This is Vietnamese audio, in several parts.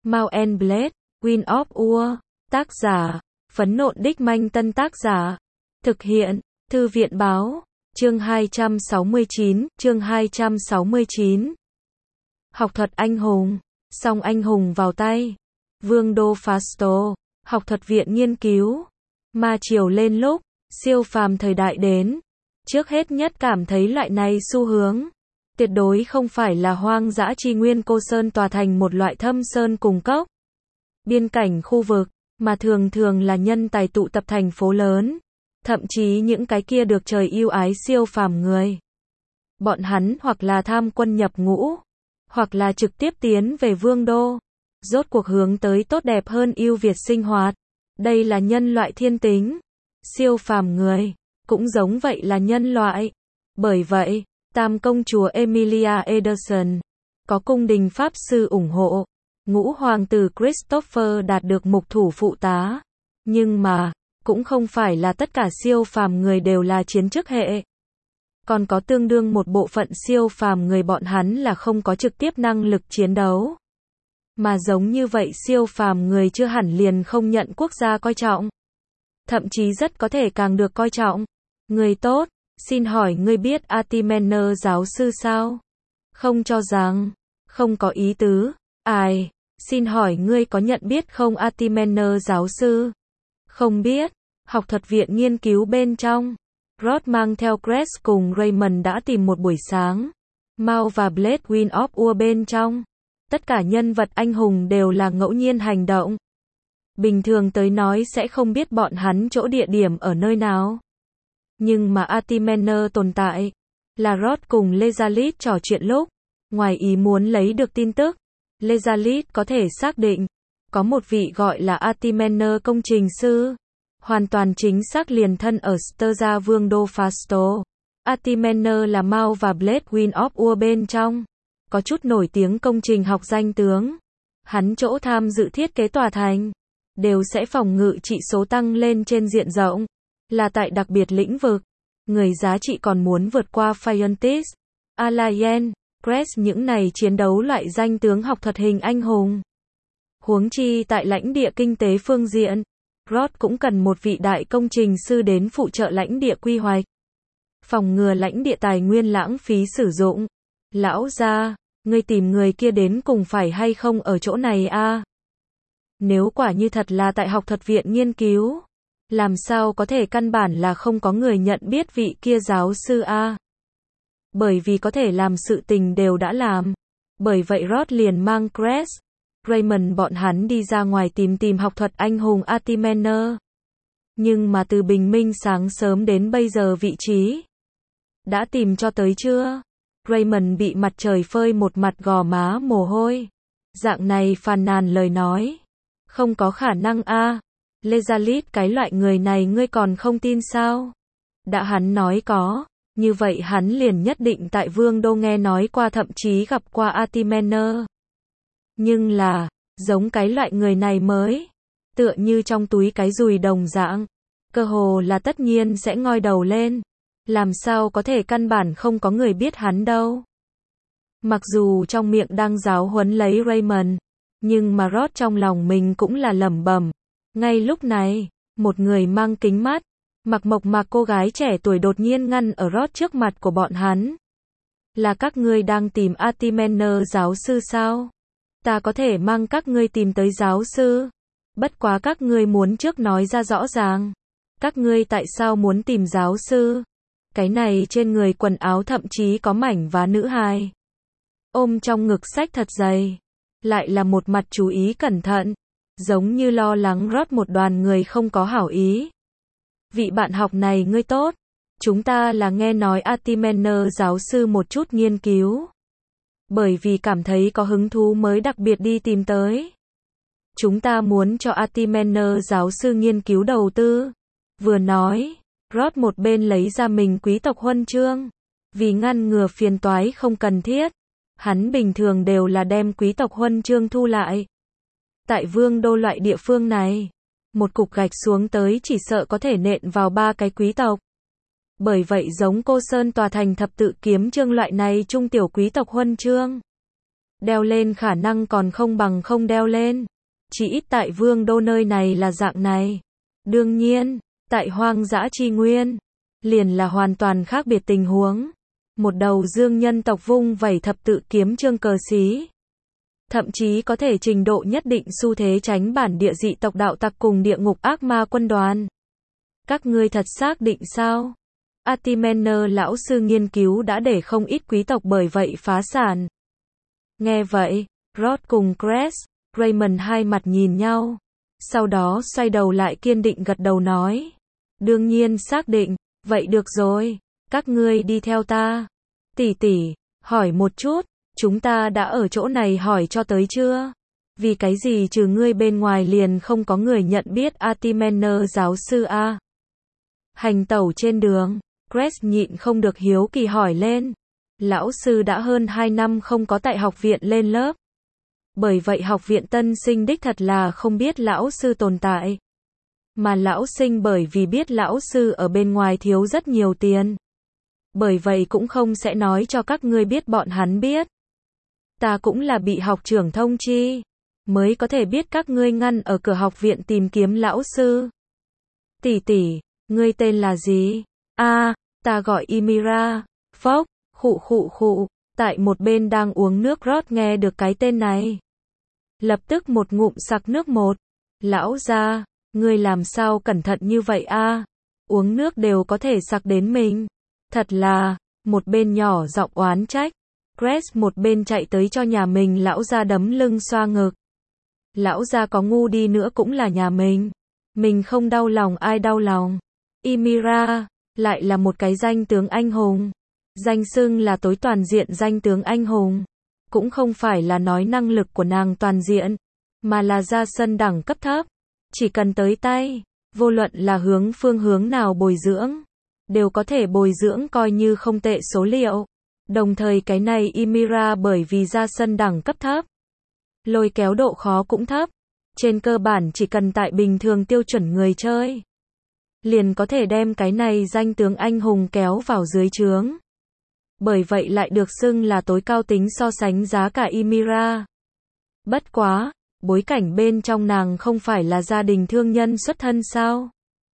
Mount and Blade, Queen of Ur. Tác giả, Phấn Nộn Đích Manh. Tân tác giả, thực hiện, Thư viện Báo. Chương 269, chương 269. Học thuật anh hùng. Song anh hùng vào tay. Vương đô Fasto. Học thuật viện nghiên cứu. Ma triều lên lúc, siêu phàm thời đại đến. Trước hết nhất cảm thấy loại này xu hướng tuyệt đối không phải là hoang dã tri nguyên cô sơn tòa thành một loại thâm sơn cùng cốc, biên cảnh khu vực, mà thường thường là nhân tài tụ tập thành phố lớn. Thậm chí những cái kia được trời yêu ái siêu phàm người. Bọn hắn hoặc là tham quân nhập ngũ, hoặc là trực tiếp tiến về vương đô. Rốt cuộc hướng tới tốt đẹp hơn ưu việt sinh hoạt. Đây là nhân loại thiên tính. Siêu phàm người, cũng giống vậy là nhân loại. Bởi vậy, Tam công chúa Emilia Ederson, có cung đình Pháp sư ủng hộ. Ngũ hoàng tử Christopher đạt được mục thủ phụ tá. Nhưng mà, cũng không phải là tất cả siêu phàm người đều là chiến chức hệ. Còn có tương đương một bộ phận siêu phàm người bọn hắn là không có trực tiếp năng lực chiến đấu. Mà giống như vậy siêu phàm người chưa hẳn liền không nhận quốc gia coi trọng. Thậm chí rất có thể càng được coi trọng. Người tốt, xin hỏi ngươi biết Artimener giáo sư sao? Không cho rằng, không có ý tứ. Ai, xin hỏi ngươi có nhận biết không Artimener giáo sư? Không biết. Học thuật viện nghiên cứu bên trong, Rod mang theo Cress cùng Raymond đã tìm một buổi sáng. Mount và Blade Queen of Ur bên trong. Tất cả nhân vật anh hùng đều là ngẫu nhiên hành động. Bình thường tới nói sẽ không biết bọn hắn chỗ địa điểm ở nơi nào. Nhưng mà Artimener tồn tại, là Rod cùng Lezalit trò chuyện lúc, ngoài ý muốn lấy được tin tức. Lezalit có thể xác định, có một vị gọi là Artimener công trình sư. Hoàn toàn chính xác liền thân ở Sturza vương đô Fasto. Artimener là Mount và Blade Queen of Ur bên trong. Có chút nổi tiếng công trình học danh tướng. Hắn chỗ tham dự thiết kế tòa thành, đều sẽ phòng ngự trị số tăng lên trên diện rộng. Là tại đặc biệt lĩnh vực. Người giá trị còn muốn vượt qua Fientis, Alliance, Crest những này chiến đấu loại danh tướng học thuật hình anh hùng. Huống chi tại lãnh địa kinh tế phương diện. Rod cũng cần một vị đại công trình sư đến phụ trợ lãnh địa quy hoạch. Phòng ngừa lãnh địa tài nguyên lãng phí sử dụng. Lão gia, ngươi tìm người kia đến cùng phải hay không ở chỗ này a? Nếu quả như thật là tại học thuật viện nghiên cứu, làm sao có thể căn bản là không có người nhận biết vị kia giáo sư a? Bởi vì có thể làm sự tình đều đã làm. Bởi vậy Rod liền mang Cress, Raymond bọn hắn đi ra ngoài tìm học thuật anh hùng Artimener. Nhưng mà từ bình minh sáng sớm đến bây giờ vị trí đã tìm cho tới chưa? Raymond bị mặt trời phơi một mặt gò má mồ hôi. Dạng này phàn nàn lời nói. Không có khả năng a. Lezalit cái loại người này ngươi còn không tin sao? Đã hắn nói có, như vậy hắn liền nhất định tại vương đô nghe nói qua thậm chí gặp qua Artimener. Nhưng là, giống cái loại người này mới, tựa như trong túi cái dùi đồng dạng, cơ hồ là tất nhiên sẽ ngoi đầu lên. Làm sao có thể căn bản không có người biết hắn đâu. Mặc dù trong miệng đang giáo huấn lấy Raymond, nhưng mà Rod trong lòng mình cũng là lẩm bẩm. Ngay lúc này, một người mang kính mắt, mặc mộc mạc cô gái trẻ tuổi đột nhiên ngăn ở Rod trước mặt của bọn hắn. Là các ngươi đang tìm Artimener giáo sư sao? Ta có thể mang các ngươi tìm tới giáo sư. Bất quá các ngươi muốn trước nói ra rõ ràng. Các ngươi tại sao muốn tìm giáo sư? Cái này trên người quần áo thậm chí có mảnh vá nữ hài. Ôm trong ngực sách thật dày. Lại là một mặt chú ý cẩn thận. Giống như lo lắng Rod một đoàn người không có hảo ý. Vị bạn học này ngươi tốt. Chúng ta là nghe nói Artimener giáo sư một chút nghiên cứu. Bởi vì cảm thấy có hứng thú mới đặc biệt đi tìm tới. Chúng ta muốn cho Artimener giáo sư nghiên cứu đầu tư. Vừa nói, Rod một bên lấy ra mình quý tộc huân chương. Vì ngăn ngừa phiền toái không cần thiết, hắn bình thường đều là đem quý tộc huân chương thu lại. Tại vương đô loại địa phương này, một cục gạch xuống tới chỉ sợ có thể nện vào 3 cái quý tộc. Bởi vậy giống cô Sơn tòa thành thập tự kiếm chương loại này trung tiểu quý tộc huân chương, Đeo lên khả năng còn không bằng không đeo lên. Chỉ ít tại vương đô nơi này là dạng này. Đương nhiên, tại hoang dã chi nguyên, liền là hoàn toàn khác biệt tình huống. Một đầu dương nhân tộc vung vẩy thập tự kiếm trương cờ xí. Thậm chí có thể trình độ nhất định xu thế tránh bản địa dị tộc đạo tặc cùng địa ngục ác ma quân đoàn. Các ngươi thật xác định sao? Artimener lão sư nghiên cứu đã để không ít quý tộc bởi vậy phá sản. Nghe vậy, Rod cùng Cress, Raymond hai mặt nhìn nhau. Sau đó xoay đầu lại kiên định gật đầu nói. Đương nhiên xác định, vậy được rồi, các ngươi đi theo ta. Tỷ tỷ, hỏi một chút, chúng ta đã ở chỗ này hỏi cho tới chưa? Vì cái gì trừ ngươi bên ngoài liền không có người nhận biết Artimener giáo sư a? Hành tẩu trên đường, Cress nhịn không được hiếu kỳ hỏi lên. Lão sư đã hơn 2 năm không có tại học viện lên lớp. Bởi vậy học viện tân sinh đích thật là không biết lão sư tồn tại. Mà lão sinh bởi vì biết lão sư ở bên ngoài thiếu rất nhiều tiền. Bởi vậy cũng không sẽ nói cho các ngươi biết bọn hắn biết. Ta cũng là bị học trưởng thông chi, mới có thể biết các ngươi ngăn ở cửa học viện tìm kiếm lão sư. Tỷ tỷ, ngươi tên là gì? Ta gọi Ymira. Phốc, khụ, tại một bên đang uống nước Rod nghe được cái tên này. Lập tức một ngụm sặc nước một. Lão gia, ngươi làm sao cẩn thận như vậy a? Uống nước đều có thể sặc đến mình. Thật là, một bên nhỏ giọng oán trách. Cress một bên chạy tới cho nhà mình lão gia đấm lưng xoa ngực. Lão gia có ngu đi nữa cũng là nhà mình. Mình không đau lòng ai đau lòng. Ymira, lại là một cái danh tướng anh hùng. Danh xưng là tối toàn diện danh tướng anh hùng. Cũng không phải là nói năng lực của nàng toàn diện, mà là ra sân đẳng cấp thấp. Chỉ cần tới tay, vô luận là phương hướng nào bồi dưỡng, đều có thể bồi dưỡng coi như không tệ số liệu. Đồng thời cái này Ymira bởi vì ra sân đẳng cấp thấp, lôi kéo độ khó cũng thấp. Trên cơ bản chỉ cần tại bình thường tiêu chuẩn người chơi, liền có thể đem cái này danh tướng anh hùng kéo vào dưới trướng. Bởi vậy lại được xưng là tối cao tính so sánh giá cả Ymira. Bất quá, bối cảnh bên trong nàng không phải là gia đình thương nhân xuất thân sao?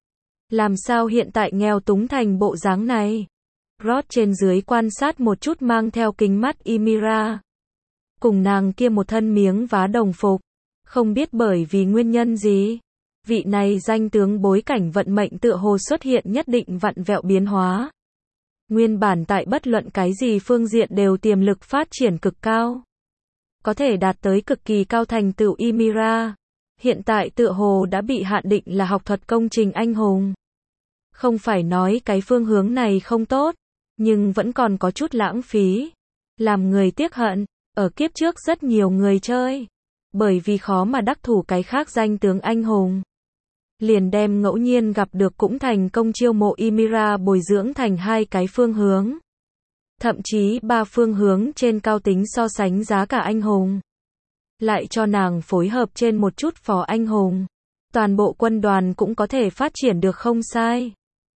Làm sao hiện tại nghèo túng thành bộ dáng này? Rod trên dưới quan sát một chút mang theo kính mắt Ymira. Cùng nàng kia một thân miếng vá đồng phục. Không biết bởi vì nguyên nhân gì, vị này danh tướng bối cảnh vận mệnh tựa hồ xuất hiện nhất định vặn vẹo biến hóa. Nguyên bản tại bất luận cái gì phương diện đều tiềm lực phát triển cực cao. Có thể đạt tới cực kỳ cao thành tựu Ymira. Hiện tại tựa hồ đã bị hạn định là học thuật công trình anh hùng. Không phải nói cái phương hướng này không tốt, nhưng vẫn còn có chút lãng phí. Làm người tiếc hận, ở kiếp trước rất nhiều người chơi. Bởi vì khó mà đắc thủ cái khác danh tướng anh hùng. Liền đem ngẫu nhiên gặp được cũng thành công chiêu mộ Ymira bồi dưỡng thành 2 cái phương hướng. Thậm chí 3 phương hướng trên cao tính so sánh giá cả anh hùng. Lại cho nàng phối hợp trên một chút phó anh hùng. Toàn bộ quân đoàn cũng có thể phát triển được không sai.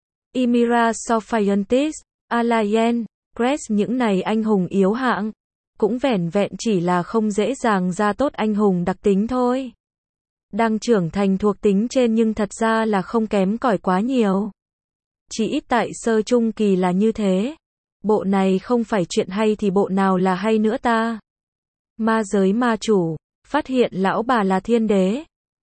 Ymira Sophiantis, Alayen, Cress những này anh hùng yếu hạng. Cũng vẻn vẹn chỉ là không dễ dàng ra tốt anh hùng đặc tính thôi. Đang trưởng thành thuộc tính trên nhưng thật ra là không kém cỏi quá nhiều. Chỉ ít tại sơ trung kỳ là như thế. Bộ này không phải chuyện hay thì bộ nào là hay nữa ta. Ma giới ma chủ, phát hiện lão bà là thiên đế.